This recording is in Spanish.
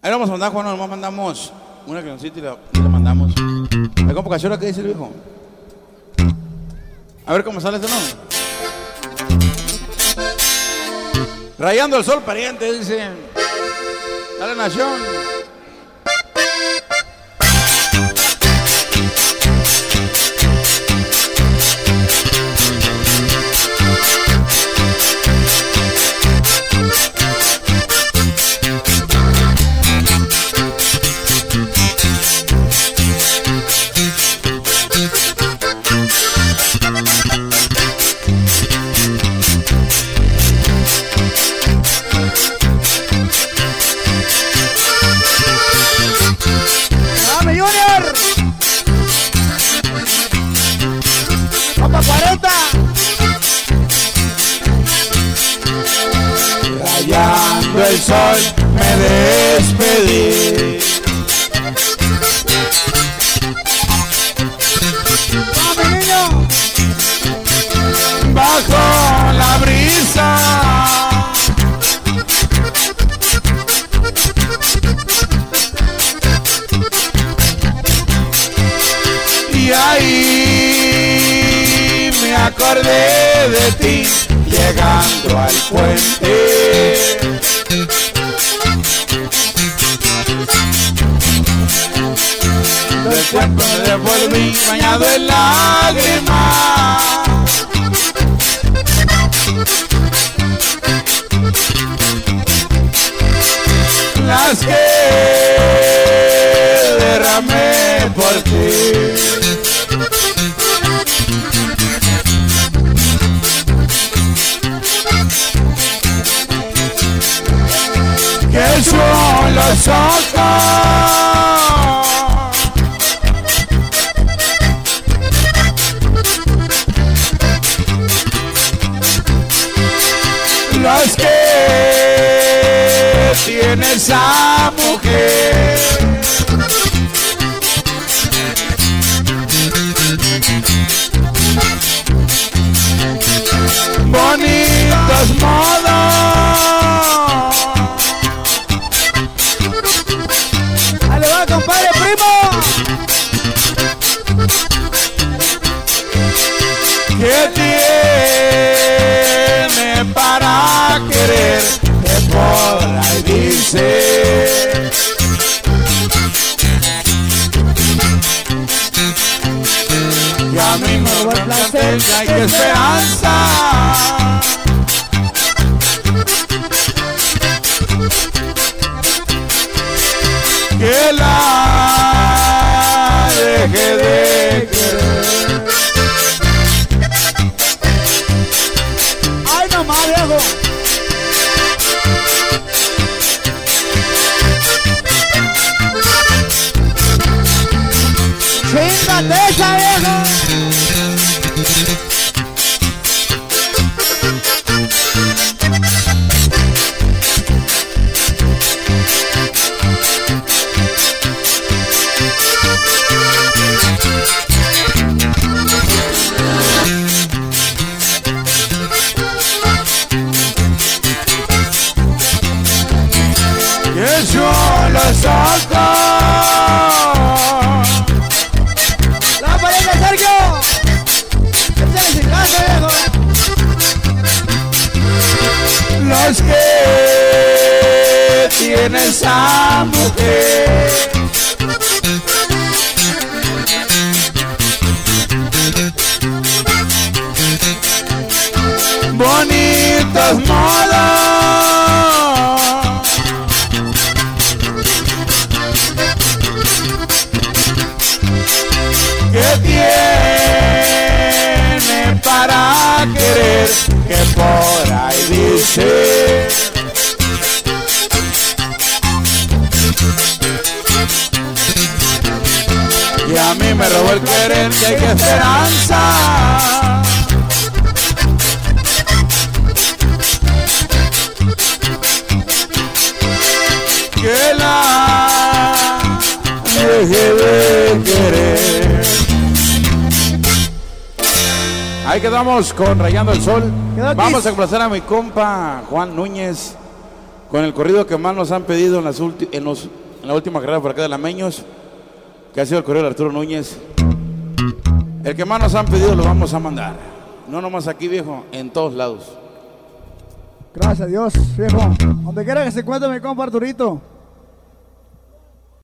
Ahí lo vamos a mandar, Juan, nomás mandamos una cancioncita y la mandamos. ¿Hay compa Cachorra qué dice el viejo? A ver cómo sale este, ¿no? Rayando el sol pariente, dice. Dale, Nación. Rayando el sol me despedí. ¡Vamos, niño! Bajo la brisa. Y ahí me acordé de ti, llegando al puente. Del puente me devolví bañado en lágrimas. Las que derramé por ti. Que son los ojos los que tiene esa mujer. Bonitos modos. ¡Dale va, compadre, primo! ¿Qué tiene para querer? Que por ahí dice. Que a mí me va el placer, que hay esperanza. Que la deje de querer. ¡Ay, nomás, viejo! ¡Chíngate esa, viejo! Que son los ojos. ¡La pared de Sergio! ¡Échale sin casa, viejo! Los que tiene esa mujer. Bonitos modos. Que tiene para querer, que por ahí dice. Y a mí me robó el querer, que hay que esperanza. Que la deje de querer. Ahí quedamos con Rayando el Sol. Vamos a complacer a mi compa Juan Núñez con el corrido que más nos han pedido en la última carrera por acá de Lameños, que ha sido el corrido de Arturo Núñez. El que más nos han pedido lo vamos a mandar. No nomás aquí, viejo, en todos lados. Gracias a Dios, viejo. Donde quiera que se encuentre mi compa Arturito.